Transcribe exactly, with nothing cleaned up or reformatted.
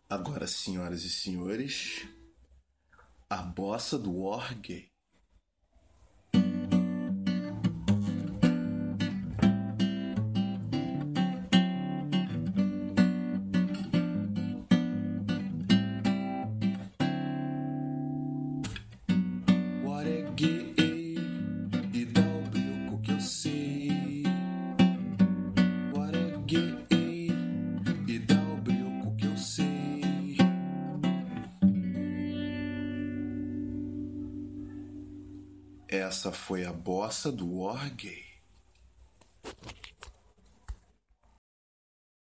Agora, senhoras e senhores, a bossa do War Gay. War é gay e dá o brilho que eu sei. War é gay e dá o brilho que eu sei. Essa foi a bossa do War Gay.